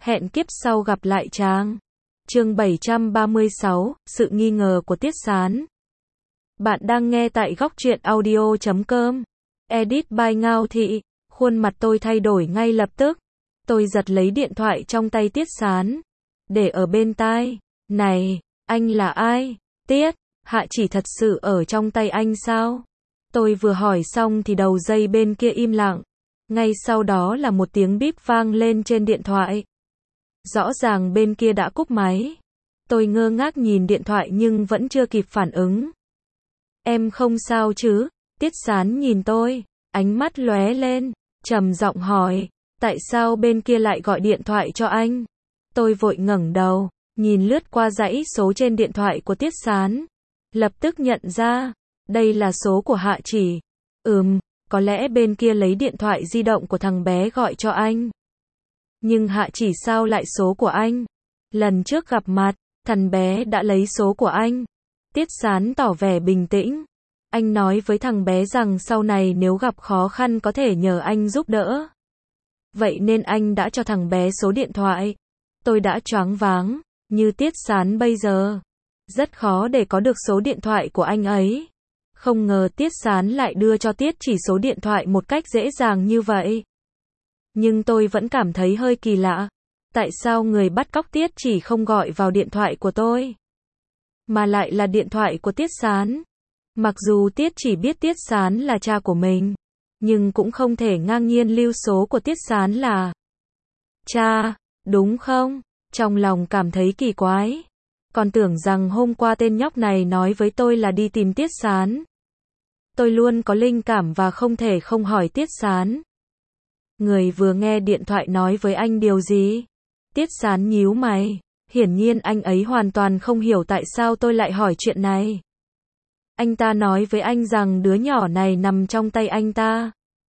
Hẹn kiếp sau gặp lại chàng. Chương 736, sự nghi ngờ của Tiết Sán. Bạn đang nghe tại góc truyện audio.com. Edit by Ngao Thị. Khuôn mặt tôi thay đổi ngay lập tức. Tôi giật lấy điện thoại trong tay Tiết Sán, để ở bên tai. Này, anh là ai? Tiết, Hạ Chỉ thật sự ở trong tay anh sao? Tôi vừa hỏi xong thì đầu dây bên kia im lặng. Ngay sau đó là một tiếng bíp vang lên trên điện thoại. Rõ ràng bên kia đã cúp máy. Tôi ngơ ngác nhìn điện thoại nhưng vẫn chưa kịp phản ứng. Em không sao chứ? Tiết Sán nhìn tôi, ánh mắt lóe lên, trầm giọng hỏi, tại sao bên kia lại gọi điện thoại cho anh? Tôi vội ngẩng đầu, nhìn lướt qua dãy số trên điện thoại của Tiết Sán. Lập tức nhận ra, đây là số của Hạ Chỉ. Có lẽ bên kia lấy điện thoại di động của thằng bé gọi cho anh. Nhưng Hạ Chỉ sao lại số của anh? Lần trước gặp mặt, thằng bé đã lấy số của anh. Tiết Sán tỏ vẻ bình tĩnh. Anh nói với thằng bé rằng sau này nếu gặp khó khăn có thể nhờ anh giúp đỡ. Vậy nên anh đã cho thằng bé số điện thoại. Tôi đã choáng váng, như Tiết Sán bây giờ. Rất khó để có được số điện thoại của anh ấy. Không ngờ Tiết Sán lại đưa cho Tiết Chỉ số điện thoại một cách dễ dàng như vậy. Nhưng tôi vẫn cảm thấy hơi kỳ lạ. Tại sao người bắt cóc Tiết Chỉ không gọi vào điện thoại của tôi, mà lại là điện thoại của Tiết Sán? Mặc dù Tiết Chỉ biết Tiết Sán là cha của mình, nhưng cũng không thể ngang nhiên lưu số của Tiết Sán là cha, đúng không? Trong lòng cảm thấy kỳ quái. Còn tưởng rằng hôm qua tên nhóc này nói với tôi là đi tìm Tiết Sán. Tôi luôn có linh cảm và không thể không hỏi Tiết Sán. Người vừa nghe điện thoại nói với anh điều gì? Tiết Sán nhíu mày. Hiển nhiên anh ấy hoàn toàn không hiểu tại sao tôi lại hỏi chuyện này. Anh ta nói với anh rằng đứa nhỏ này nằm trong tay anh ta.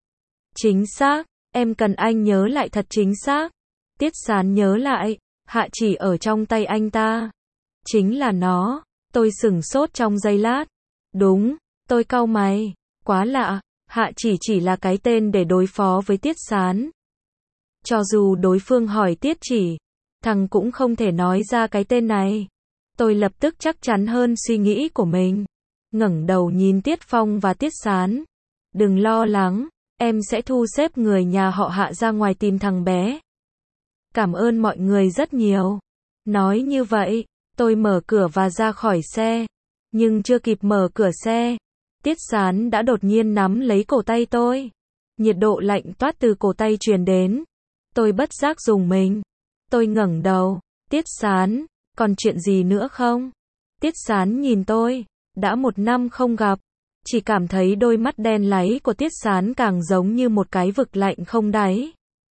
Chính xác, em cần anh nhớ lại thật chính xác. Tiết Sán nhớ lại, Hạ Chỉ ở trong tay anh ta. Chính là nó. Tôi sửng sốt trong giây lát. Đúng, tôi cau mày. Quá lạ, Hạ Chỉ là cái tên để đối phó với Tiết Sán. Cho dù đối phương hỏi Tiết Chỉ, thằng cũng không thể nói ra cái tên này. Tôi lập tức chắc chắn hơn suy nghĩ của mình. Ngẩng đầu nhìn Tiết Phong và Tiết Sán. Đừng lo lắng, em sẽ thu xếp người nhà họ Hạ ra ngoài tìm thằng bé. Cảm ơn mọi người rất nhiều. Nói như vậy, tôi mở cửa và ra khỏi xe. Nhưng chưa kịp mở cửa xe, Tiết Sán đã đột nhiên nắm lấy cổ tay tôi. Nhiệt độ lạnh toát từ cổ tay truyền đến. Tôi bất giác rùng mình. Tôi ngẩng đầu. Tiết Sán, còn chuyện gì nữa không? Tiết Sán nhìn tôi. Đã 1 năm không gặp. Chỉ cảm thấy đôi mắt đen láy của Tiết Sán càng giống như một cái vực lạnh không đáy.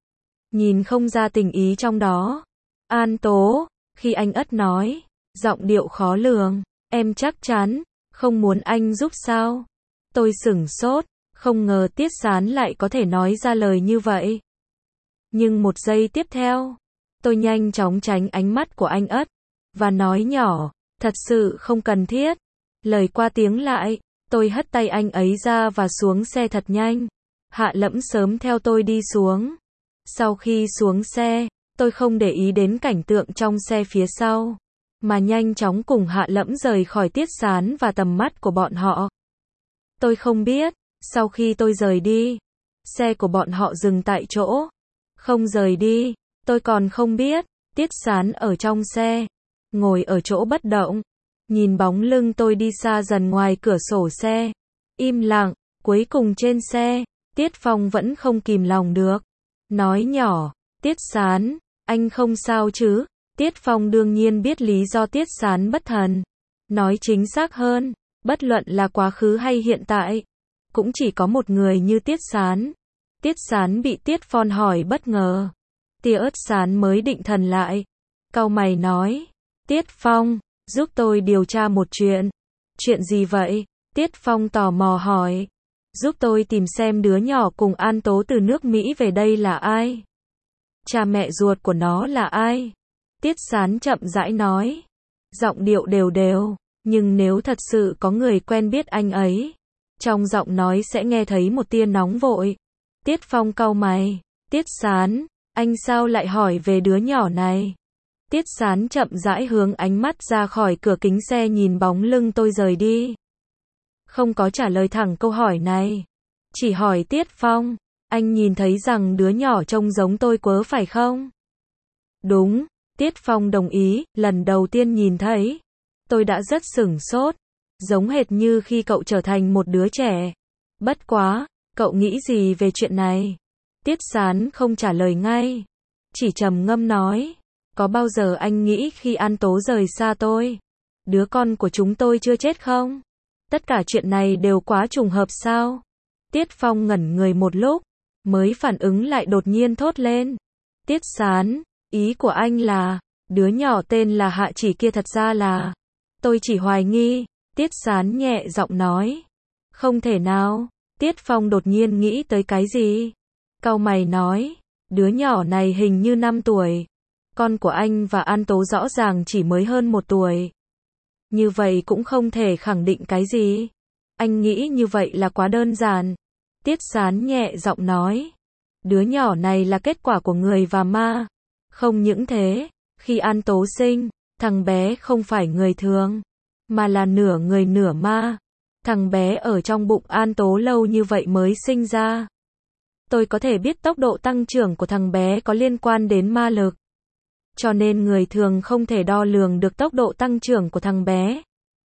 Nhìn không ra tình ý trong đó. An Tố, khi anh ất nói, giọng điệu khó lường. Em chắc chắn, không muốn anh giúp sao? Tôi sửng sốt, không ngờ Tiết Sán lại có thể nói ra lời như vậy. Nhưng một giây tiếp theo, tôi nhanh chóng tránh ánh mắt của anh ất, và nói nhỏ, thật sự không cần thiết. Lời qua tiếng lại, tôi hất tay anh ấy ra và xuống xe thật nhanh. Hạ Lẫm sớm theo tôi đi xuống. Sau khi xuống xe, tôi không để ý đến cảnh tượng trong xe phía sau, mà nhanh chóng cùng Hạ Lẫm rời khỏi Tiết Sán và tầm mắt của bọn họ. Tôi không biết, sau khi tôi rời đi, xe của bọn họ dừng tại chỗ. Không rời đi, tôi còn không biết. Tiết Sán ở trong xe, ngồi ở chỗ bất động, nhìn bóng lưng tôi đi xa dần ngoài cửa sổ xe. Im lặng, cuối cùng trên xe, Tiết Phong vẫn không kìm lòng được. Nói nhỏ, Tiết Sán, anh không sao chứ? Tiết Phong đương nhiên biết lý do Tiết Sán bất thần. Nói chính xác hơn, bất luận là quá khứ hay hiện tại, cũng chỉ có một người như Tiết Sán. Tiết Sán bị Tiết Phong hỏi bất ngờ. Tia ớt Sán mới định thần lại. Cau mày nói, Tiết Phong, giúp tôi điều tra một chuyện. Chuyện gì vậy? Tiết Phong tò mò hỏi. Giúp tôi tìm xem đứa nhỏ cùng An Tố từ nước Mỹ về đây là ai? Cha mẹ ruột của nó là ai? Tiết Sán chậm rãi nói. Giọng điệu đều đều, nhưng nếu thật sự có người quen biết anh ấy, trong giọng nói sẽ nghe thấy một tia nóng vội. Tiết Phong cau mày. Tiết Sán, Anh sao lại hỏi về đứa nhỏ này? Tiết Sán chậm rãi hướng ánh mắt ra khỏi cửa kính xe nhìn bóng lưng tôi rời đi. Không có trả lời thẳng câu hỏi này. Chỉ hỏi Tiết Phong, anh nhìn thấy rằng đứa nhỏ trông giống tôi quá phải không? Đúng, Tiết Phong đồng ý, lần đầu tiên nhìn thấy. Tôi đã rất sửng sốt, giống hệt như khi cậu trở thành một đứa trẻ. Bất quá, cậu nghĩ gì về chuyện này? Tiết Sán không trả lời ngay, chỉ trầm ngâm nói, có bao giờ anh nghĩ khi An Tố rời xa tôi, đứa con của chúng tôi chưa chết không? Tất cả chuyện này đều quá trùng hợp sao? Tiết Phong ngẩn người một lúc, mới phản ứng lại đột nhiên thốt lên. Tiết Sán, ý của anh là, đứa nhỏ tên là Hạ Chỉ kia thật ra là, tôi chỉ hoài nghi. Tiết Sán nhẹ giọng nói, không thể nào. Tiết Phong đột nhiên nghĩ tới cái gì? Cau mày nói, đứa nhỏ này hình như 5 tuổi. Con của anh và An Tố rõ ràng chỉ mới hơn 1 tuổi. Như vậy cũng không thể khẳng định cái gì. Anh nghĩ như vậy là quá đơn giản. Tiết Sán nhẹ giọng nói, đứa nhỏ này là kết quả của người và ma. Không những thế, khi An Tố sinh, thằng bé không phải người thường, mà là nửa người nửa ma. Thằng bé ở trong bụng An Tố lâu như vậy mới sinh ra. Tôi có thể biết tốc độ tăng trưởng của thằng bé có liên quan đến ma lực. Cho nên người thường không thể đo lường được tốc độ tăng trưởng của thằng bé.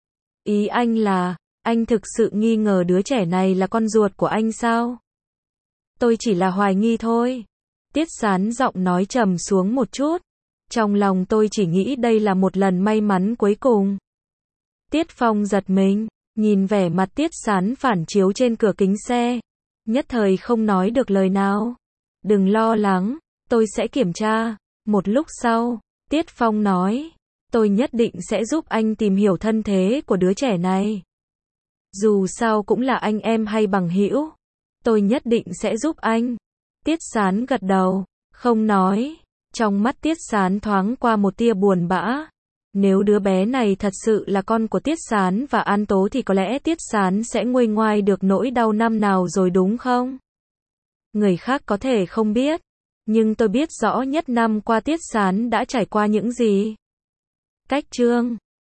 Ý anh là, anh thực sự nghi ngờ đứa trẻ này là con ruột của anh sao? Tôi chỉ là hoài nghi thôi. Tiết Sán giọng nói trầm xuống một chút. Trong lòng tôi chỉ nghĩ đây là một lần may mắn cuối cùng. Tiết Phong giật mình, nhìn vẻ mặt Tiết Sán phản chiếu trên cửa kính xe. Nhất thời không nói được lời nào. Đừng lo lắng, tôi sẽ kiểm tra. Một lúc sau, Tiết Phong nói, tôi nhất định sẽ giúp anh tìm hiểu thân thế của đứa trẻ này. Dù sao cũng là anh em hay bằng hữu, tôi nhất định sẽ giúp anh. Tiết Sán gật đầu, không nói. Trong mắt Tiết Sán thoáng qua một tia buồn bã. Nếu đứa bé này thật sự là con của Tiết Sán và An Tố thì có lẽ Tiết Sán sẽ nguôi ngoai được nỗi đau năm nào rồi đúng không? Người khác có thể không biết, nhưng tôi biết rõ nhất năm qua Tiết Sán đã trải qua những gì. Cách chương